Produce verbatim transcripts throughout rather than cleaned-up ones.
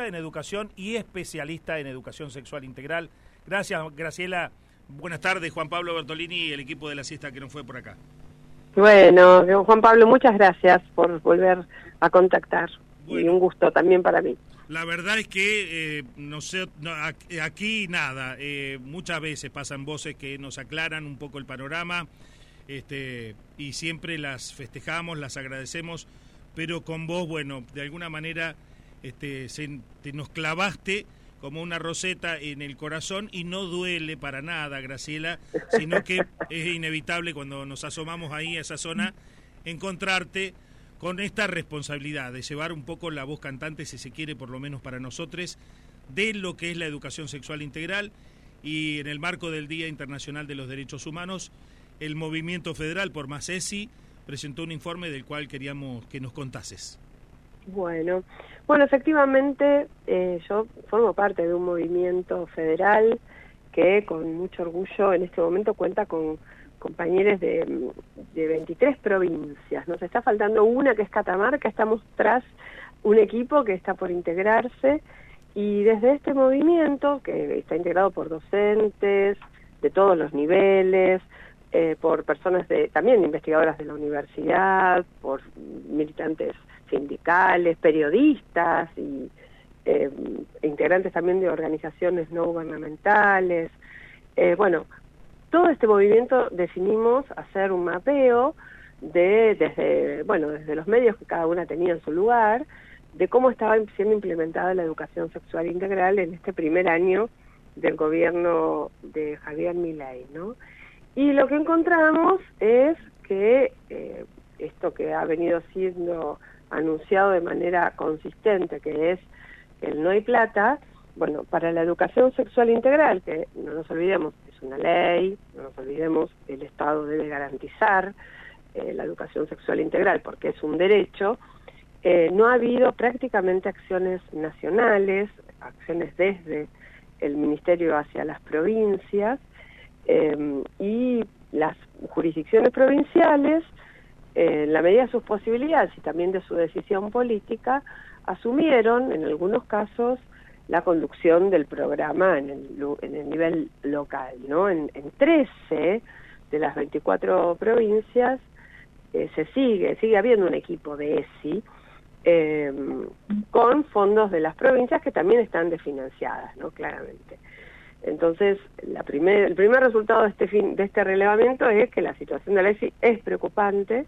en educación y especialista en educación sexual integral. Gracias, Graciela. Buenas tardes, Juan Pablo Bertolini y el equipo de La Siesta que nos fue por acá. Bueno, Juan Pablo, muchas gracias por volver a contactar. Bueno, y un gusto también para mí. La verdad es que eh, no sé, no, aquí nada, eh, muchas veces pasan voces que nos aclaran un poco el panorama, este, y siempre las festejamos, las agradecemos, pero con vos, bueno, de alguna manera este, se, te nos clavaste como una roseta en el corazón y no duele para nada, Graciela, sino que es inevitable cuando nos asomamos ahí a esa zona encontrarte con esta responsabilidad de llevar un poco la voz cantante, si se quiere, por lo menos para nosotros, de lo que es la educación sexual integral. Y en el marco del Día Internacional de los Derechos Humanos, el Movimiento Federal por Más ESI presentó un informe del cual queríamos que nos contases. Bueno, bueno, efectivamente eh, yo formo parte de un movimiento federal que con mucho orgullo en este momento cuenta con compañeros de, de veintitrés provincias. Nos está faltando una que es Catamarca, estamos tras un equipo que está por integrarse y desde este movimiento, que está integrado por docentes de todos los niveles, eh, por personas de, también investigadoras de la universidad, por militantes sindicales, periodistas y eh, integrantes también de organizaciones no gubernamentales. Eh, bueno, todo este movimiento decidimos hacer un mapeo de desde bueno desde los medios que cada una tenía en su lugar, de cómo estaba siendo implementada la educación sexual integral en este primer año del gobierno de Javier Milei, ¿no? Y lo que encontramos es que eh, esto que ha venido siendo anunciado de manera consistente, que es el no hay plata, bueno, para la educación sexual integral, que no nos olvidemos, es una ley, no nos olvidemos, el Estado debe garantizar eh, la educación sexual integral porque es un derecho, eh, no ha habido prácticamente acciones nacionales, acciones desde el Ministerio hacia las provincias, eh, y las jurisdicciones provinciales, Eh, en la medida de sus posibilidades y también de su decisión política, asumieron en algunos casos la conducción del programa en el, en el nivel local, ¿no? En, en trece de las veinticuatro provincias eh, se sigue, sigue habiendo un equipo de ESI eh, con fondos de las provincias que también están desfinanciadas, ¿no? Claramente. Entonces, la primer, el primer resultado de este, fin, de este relevamiento es que la situación de la ESI es preocupante,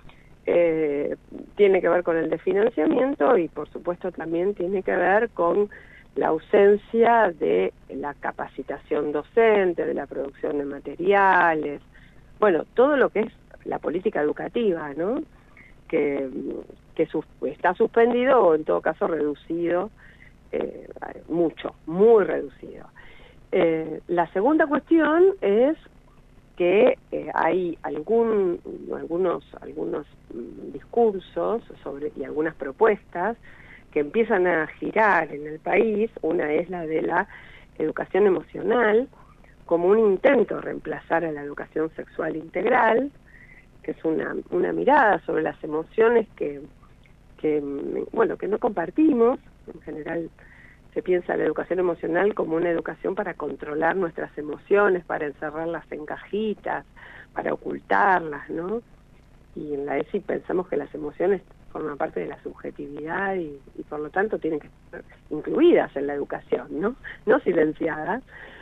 eh, tiene que ver con el desfinanciamiento y por supuesto también tiene que ver con la ausencia de la capacitación docente, de la producción de materiales, bueno, todo lo que es la política educativa, ¿no? Que, que sus, está suspendido o en todo caso reducido, eh, mucho, muy reducido. Eh, la segunda cuestión es que eh, hay algún, algunos, algunos discursos sobre, y algunas propuestas que empiezan a girar en el país. Una es la de la educación emocional, como un intento de reemplazar a la educación sexual integral, que es una, una mirada sobre las emociones que, que, bueno, que no compartimos. En general se piensa la educación emocional como una educación para controlar nuestras emociones, para encerrarlas en cajitas, para ocultarlas, ¿no? Y en la ESI pensamos que las emociones forman parte de la subjetividad y, y por lo tanto tienen que ser incluidas en la educación, ¿no? No silenciadas.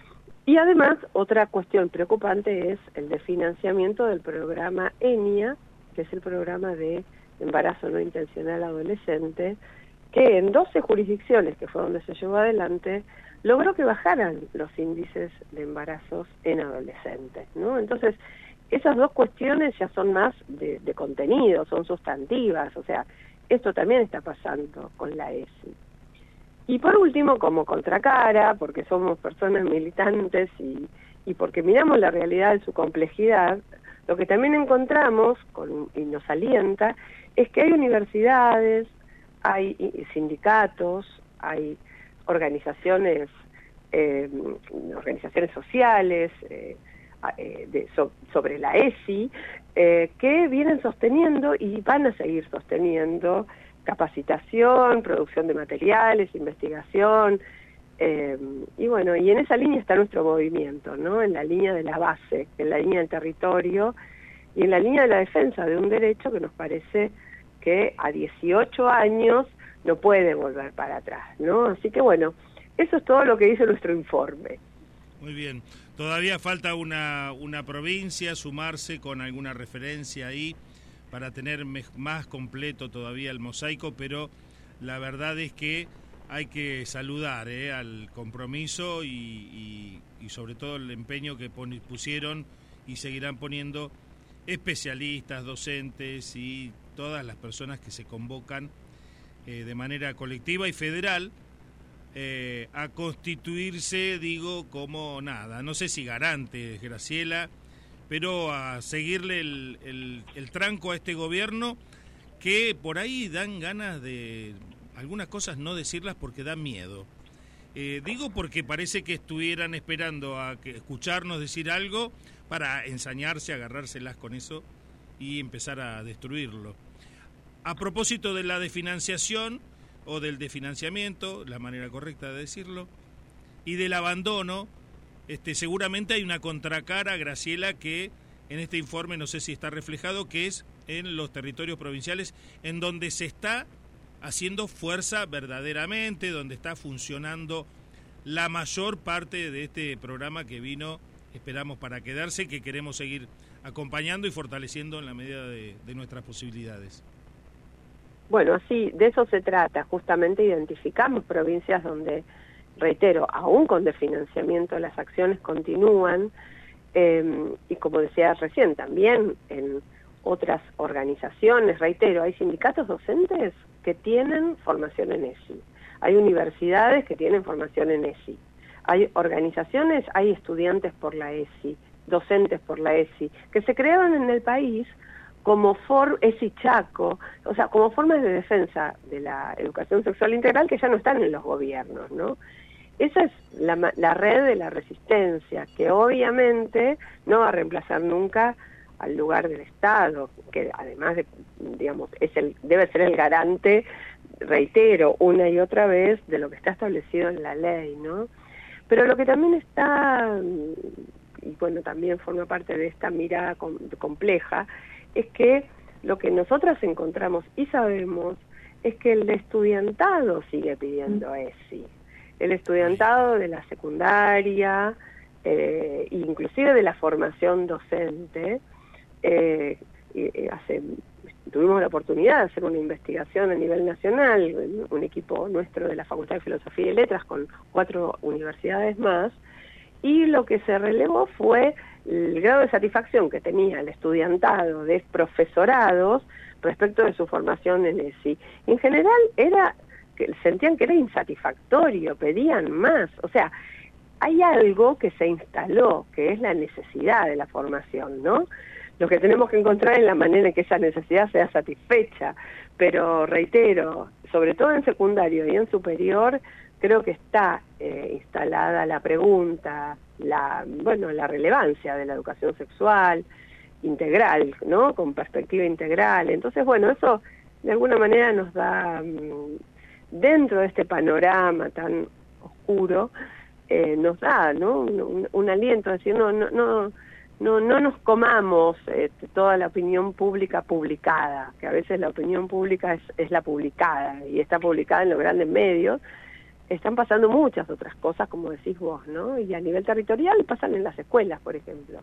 Y además, otra cuestión preocupante es el desfinanciamiento del programa ENIA, que es el programa de embarazo no intencional adolescente, que en doce jurisdicciones, que fue donde se llevó adelante, logró que bajaran los índices de embarazos en adolescentes, ¿no? Entonces, esas dos cuestiones ya son más de, de contenido, son sustantivas, o sea, esto también está pasando con la ESI. Y por último, como contracara, porque somos personas militantes y, y porque miramos la realidad en su complejidad, lo que también encontramos, con, y nos alienta, es que hay universidades, hay sindicatos, hay organizaciones, eh, organizaciones sociales eh, eh, de, so, sobre la ESI, eh, que vienen sosteniendo y van a seguir sosteniendo capacitación, producción de materiales, investigación, eh, y bueno, y en esa línea está nuestro movimiento, ¿no? En la línea de la base, en la línea del territorio y en la línea de la defensa de un derecho que nos parece que a dieciocho años no puede volver para atrás, ¿no? Así que bueno, eso es todo lo que dice nuestro informe. Muy bien. Todavía falta una, una provincia, sumarse con alguna referencia ahí para tener más completo todavía el mosaico, pero la verdad es que hay que saludar eh, al compromiso y, y, y sobre todo el empeño que pon, pusieron y seguirán poniendo especialistas, docentes y todas las personas que se convocan eh, de manera colectiva y federal eh, a constituirse, digo, como nada, no sé si garantes, Graciela, pero a seguirle el, el, el tranco a este gobierno que por ahí dan ganas de algunas cosas no decirlas porque da miedo. Eh, digo porque parece que estuvieran esperando a que escucharnos decir algo para ensañarse, agarrárselas con eso y empezar a destruirlo. A propósito de la desfinanciación o del desfinanciamiento, la manera correcta de decirlo, y del abandono, este, seguramente hay una contracara, Graciela, que en este informe no sé si está reflejado, que es en los territorios provinciales en donde se está haciendo fuerza verdaderamente, donde está funcionando la mayor parte de este programa que vino, esperamos, para quedarse, que queremos seguir acompañando y fortaleciendo en la medida de, de nuestras posibilidades. Bueno, sí, de eso se trata, justamente identificamos provincias donde, reitero, aún con desfinanciamiento las acciones continúan, eh, y como decía recién, también en otras organizaciones, reitero, hay sindicatos docentes que tienen formación en E S I, hay universidades que tienen formación en E S I, hay organizaciones, hay estudiantes por la E S I, docentes por la E S I, que se crearon en el país como for, E S I Chaco, o sea, como formas de defensa de la educación sexual integral que ya no están en los gobiernos, ¿no? Esa es la, la red de la resistencia, que obviamente no va a reemplazar nunca al lugar del Estado, que además de, digamos, es el, debe ser el garante, reitero, una y otra vez, de lo que está establecido en la ley, ¿no? Pero lo que también está, y bueno, también forma parte de esta mirada com, compleja, es que lo que nosotras encontramos y sabemos es que el estudiantado sigue pidiendo E S I. El estudiantado de la secundaria, eh, inclusive de la formación docente, eh, y, y hace, tuvimos la oportunidad de hacer una investigación a nivel nacional, un equipo nuestro de la Facultad de Filosofía y Letras con cuatro universidades más, y lo que se relevó fue el grado de satisfacción que tenía el estudiantado de profesorados respecto de su formación en E S I. En general era que sentían que era insatisfactorio, pedían más, o sea, hay algo que se instaló, que es la necesidad de la formación, ¿no? Lo que tenemos que encontrar es la manera en que esa necesidad sea satisfecha, pero reitero, sobre todo en secundario y en superior, creo que está eh, instalada la pregunta, la bueno, la relevancia de la educación sexual integral, ¿no? Con perspectiva integral. Entonces, bueno, eso de alguna manera nos da, dentro de este panorama tan oscuro, eh, nos da, ¿no? Un, un, un aliento, decir, no, no, no, no, no nos comamos eh, toda la opinión pública publicada, que a veces la opinión pública es, es la publicada, y está publicada en los grandes medios. Están pasando muchas otras cosas, como decís vos, ¿no? Y a nivel territorial pasan en las escuelas, por ejemplo.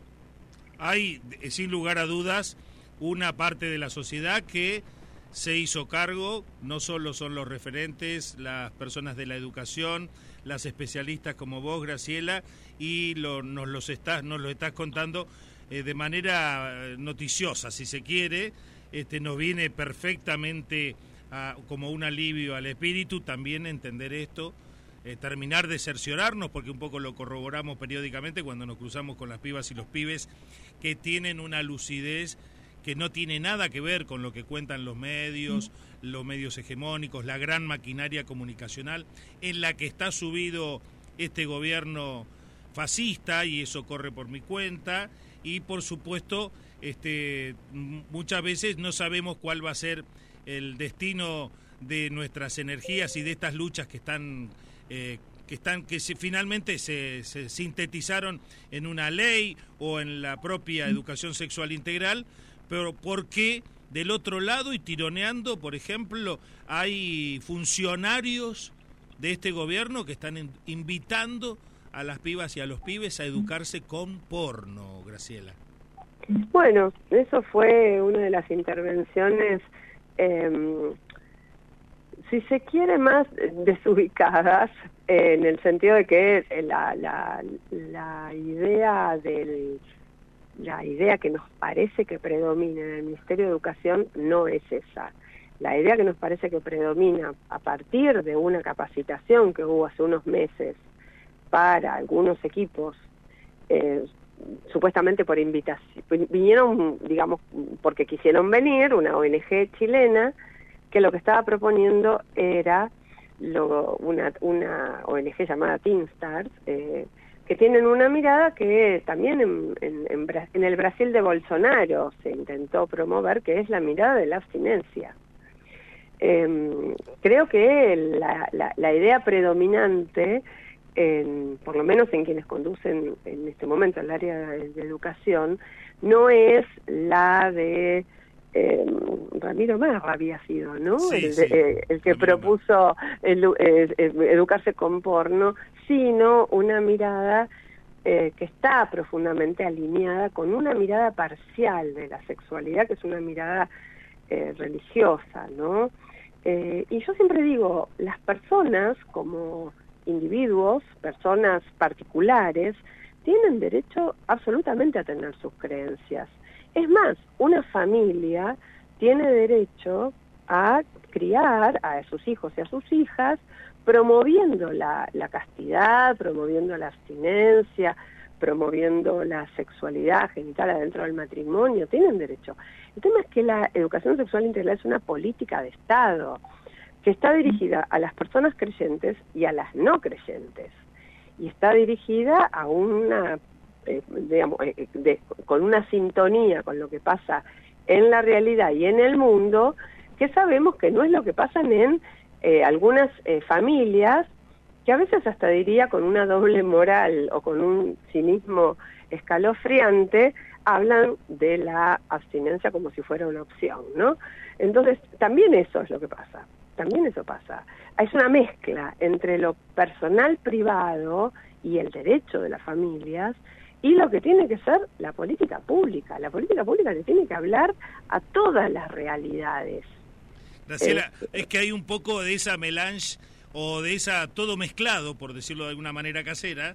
Hay, sin lugar a dudas, una parte de la sociedad que se hizo cargo, no solo son los referentes, las personas de la educación, las especialistas como vos, Graciela, y lo, nos, los estás, nos lo estás contando eh, de manera noticiosa, si se quiere, este, nos viene perfectamente a, como un alivio al espíritu también entender esto, eh, terminar de cerciorarnos, porque un poco lo corroboramos periódicamente cuando nos cruzamos con las pibas y los pibes que tienen una lucidez que no tiene nada que ver con lo que cuentan los medios, mm. los medios hegemónicos, la gran maquinaria comunicacional en la que está subido este gobierno fascista, y eso corre por mi cuenta, y por supuesto este muchas veces no sabemos cuál va a ser el destino de nuestras energías y de estas luchas que están eh, que están que se, finalmente se, se sintetizaron en una ley o en la propia educación sexual integral, pero ¿por qué del otro lado y tironeando, por ejemplo, hay funcionarios de este gobierno que están en, invitando a las pibas y a los pibes a educarse con porno, Graciela? Bueno, eso fue una de las intervenciones, eh, si se quiere, más desubicadas, eh, en el sentido de que la, la, la idea del la idea que nos parece que predomina en el Ministerio de Educación no es esa. La idea que nos parece que predomina a partir de una capacitación que hubo hace unos meses para algunos equipos, eh, supuestamente por invitación, vinieron, digamos, porque quisieron venir, una O N G chilena, que lo que estaba proponiendo era lo, una, una O N G llamada Teen Stars, eh, que tienen una mirada que también en, en, en, en el Brasil de Bolsonaro se intentó promover, que es la mirada de la abstinencia. Eh, creo que la, la, la idea predominante, en, por lo menos en quienes conducen en este momento el área de, de educación, no es la de eh, Ramiro Marra había sido, ¿no? Sí, el, sí. eh, el que Ramiro propuso el, eh, educarse con porno, sino una mirada eh, que está profundamente alineada con una mirada parcial de la sexualidad, que es una mirada eh, religiosa, ¿no? Eh, y yo siempre digo, las personas como individuos, personas particulares, tienen derecho absolutamente a tener sus creencias. Es más, una familia tiene derecho a criar a sus hijos y a sus hijas promoviendo la, la castidad, promoviendo la abstinencia, promoviendo la sexualidad genital adentro del matrimonio, tienen derecho. El tema es que la educación sexual integral es una política de Estado que está dirigida a las personas creyentes y a las no creyentes, y está dirigida a una, eh, digamos, eh, de, con una sintonía con lo que pasa en la realidad y en el mundo, que sabemos que no es lo que pasa en eh, algunas eh, familias, que a veces hasta diría con una doble moral o con un cinismo escalofriante, hablan de la abstinencia como si fuera una opción, ¿no? Entonces, también eso es lo que pasa, también eso pasa. Es una mezcla entre lo personal privado y el derecho de las familias y lo que tiene que ser la política pública. La política pública le tiene que hablar a todas las realidades. Graciela, eh, es que hay un poco de esa melange o de esa todo mezclado, por decirlo de alguna manera casera,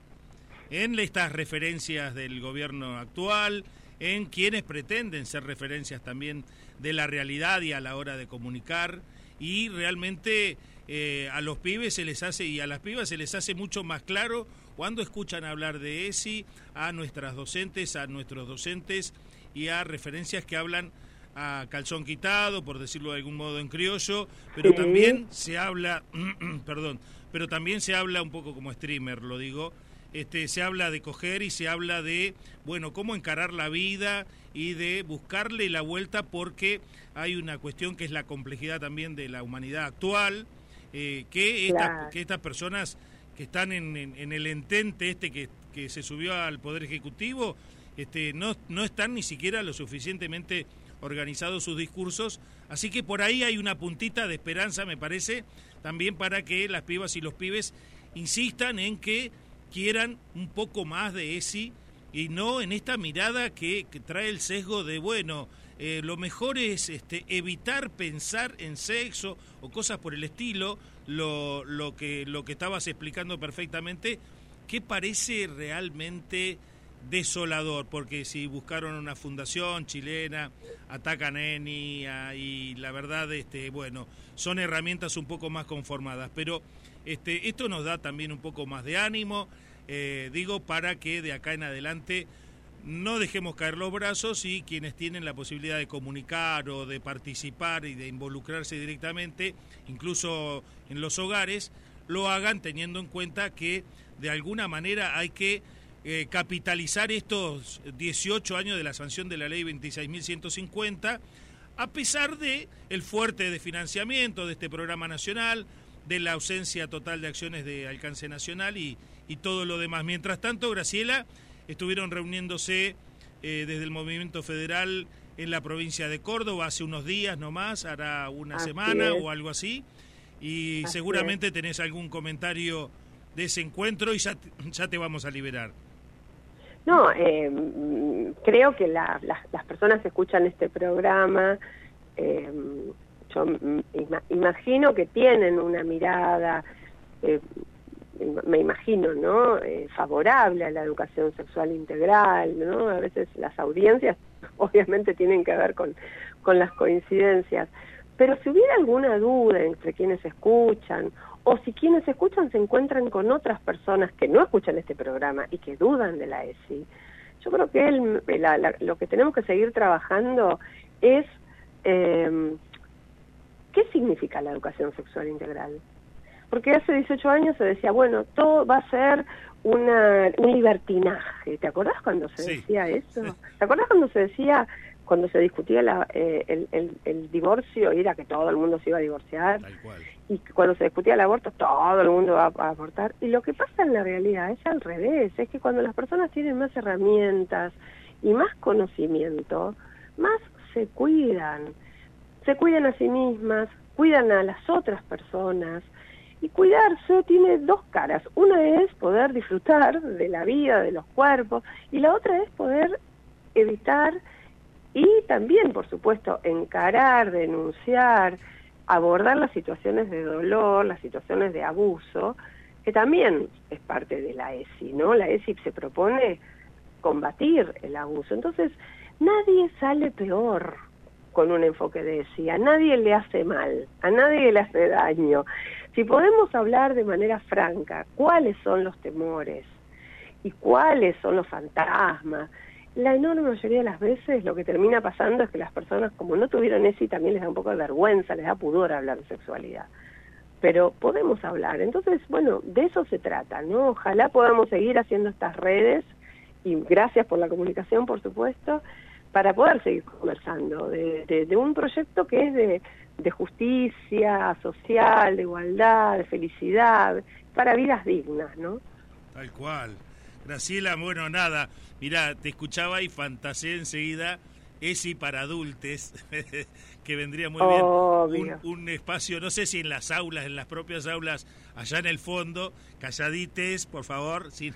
en estas referencias del gobierno actual, en quienes pretenden ser referencias también de la realidad y a la hora de comunicar, y realmente eh, a los pibes se les hace y a las pibas se les hace mucho más claro cuando escuchan hablar de ESI, a nuestras docentes, a nuestros docentes y a referencias que hablan a calzón quitado, por decirlo de algún modo en criollo, pero sí. También se habla, perdón, pero también se habla un poco como streamer, lo digo, este, se habla de coger y se habla de, bueno, cómo encarar la vida y de buscarle la vuelta, porque hay una cuestión que es la complejidad también de la humanidad actual, eh, que, esta, claro. que estas personas que están en, en, en el entente este que, que se subió al Poder Ejecutivo, este, no, no están ni siquiera lo suficientemente organizados sus discursos, así que por ahí hay una puntita de esperanza, me parece, también para que las pibas y los pibes insistan en que quieran un poco más de ESI y no en esta mirada que, que trae el sesgo de, bueno, eh, lo mejor es este, evitar pensar en sexo o cosas por el estilo, lo, lo, que, lo que estabas explicando perfectamente, que parece realmente desolador, porque si buscaron una fundación chilena, atacan a Eni y la verdad, este, bueno, son herramientas un poco más conformadas, pero este, esto nos da también un poco más de ánimo, eh, digo, para que de acá en adelante no dejemos caer los brazos y quienes tienen la posibilidad de comunicar o de participar y de involucrarse directamente, incluso en los hogares, lo hagan teniendo en cuenta que de alguna manera hay que Eh, capitalizar estos dieciocho años de la sanción de la ley veintiséis mil ciento cincuenta a pesar de el fuerte de financiamiento de este programa nacional, de la ausencia total de acciones de alcance nacional y, y todo lo demás. Mientras tanto, Graciela, estuvieron reuniéndose eh, desde el Movimiento Federal en la provincia de Córdoba hace unos días nomás, hará una así semana es. o algo así, y Así seguramente es. tenés algún comentario de ese encuentro y ya, ya te vamos a liberar. No, eh, creo que la, la, las personas que escuchan este programa, eh, yo ima, imagino que tienen una mirada, eh, me imagino, ¿no?, eh, favorable a la educación sexual integral, ¿no? A veces las audiencias obviamente tienen que ver con, con las coincidencias, pero si hubiera alguna duda entre quienes escuchan, o si quienes escuchan se encuentran con otras personas que no escuchan este programa y que dudan de la E S I, yo creo que el, la, la, lo que tenemos que seguir trabajando es eh, ¿qué significa la educación sexual integral? Porque hace dieciocho años se decía, bueno, todo va a ser una, un libertinaje. ¿Te acordás cuando se Sí. decía eso? ¿Te acordás cuando se decía, cuando se discutía la, eh, el, el, el divorcio, y era que todo el mundo se iba a divorciar? Tal cual. Y cuando se discutía el aborto, todo el mundo va a abortar. Y lo que pasa en la realidad es al revés, es que cuando las personas tienen más herramientas y más conocimiento, más se cuidan. Se cuidan a sí mismas, cuidan a las otras personas. Y cuidarse tiene dos caras. Una es poder disfrutar de la vida, de los cuerpos, y la otra es poder evitar y también, por supuesto, encarar, denunciar, abordar las situaciones de dolor, las situaciones de abuso, que también es parte de la E S I, ¿no? La E S I se propone combatir el abuso. Entonces, nadie sale peor con un enfoque de E S I, a nadie le hace mal, a nadie le hace daño. Si podemos hablar de manera franca cuáles son los temores y cuáles son los fantasmas, la enorme mayoría de las veces lo que termina pasando es que las personas, como no tuvieron E S I, también les da un poco de vergüenza, les da pudor hablar de sexualidad. Pero podemos hablar. Entonces, bueno, de eso se trata, ¿no? Ojalá podamos seguir haciendo estas redes, y gracias por la comunicación, por supuesto, para poder seguir conversando de, de, de un proyecto que es de, de justicia social, de igualdad, de felicidad, para vidas dignas, ¿no? Tal cual. Graciela, bueno, nada, mirá, te escuchaba y fantaseé enseguida E S I para adultos, que vendría muy bien un, un espacio, no sé si en las aulas, en las propias aulas, allá en el fondo, calladites, por favor, sin,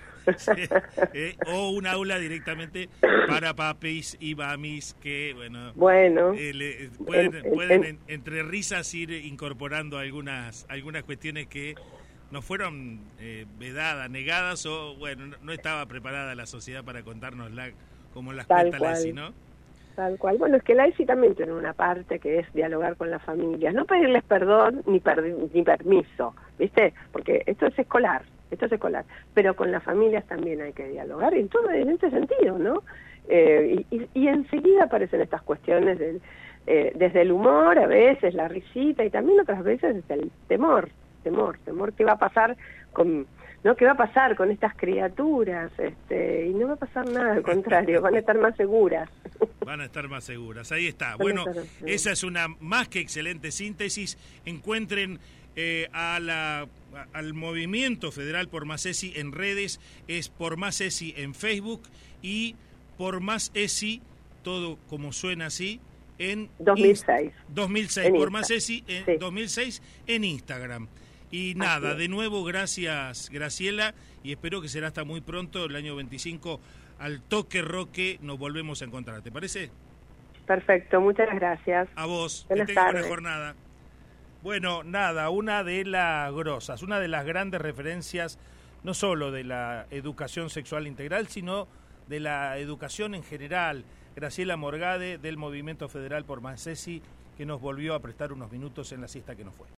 eh, o un aula directamente para papis y mamis que, bueno, bueno eh, le, pueden, en, pueden en, en, entre risas ir incorporando algunas, algunas cuestiones que no fueron eh, vedadas, negadas, o bueno, no, no estaba preparada la sociedad para contárnosla como las cuenta la E S I, ¿no? Tal cual. Bueno, es que la E S I también tiene una parte que es dialogar con las familias, no pedirles perdón ni, per, ni permiso, ¿viste? Porque esto es escolar, esto es escolar, pero con las familias también hay que dialogar, en todo en este sentido, ¿no? Eh, y, y, y enseguida aparecen estas cuestiones del, eh, desde el humor, a veces la risita, y también otras veces desde el temor, temor, temor, ¿qué va a pasar con... ¿no? ¿Qué va a pasar con estas criaturas? Este, y no va a pasar nada, al contrario, van a estar más seguras. Van a estar más seguras, ahí está. Bueno, esa es una más que excelente síntesis. Encuentren eh, a la, a, al Movimiento Federal por Más E S I en redes, es por Más E S I en Facebook y por Más E S I, todo como suena así, en... dos mil seis. dos mil seis, por Más E S I en sí. dos mil seis en Instagram. Y nada, de nuevo, gracias Graciela, y espero que será hasta muy pronto, el año veinticinco, al Toque Roque, nos volvemos a encontrar, ¿te parece? Perfecto, muchas gracias. A vos, Buenas que tengas tardes. buena jornada. Bueno, nada, una de las grosas, una de las grandes referencias, no solo de la educación sexual integral, sino de la educación en general, Graciela Morgade, del Movimiento Federal por Más E S I, que nos volvió a prestar unos minutos en la siesta que nos fue.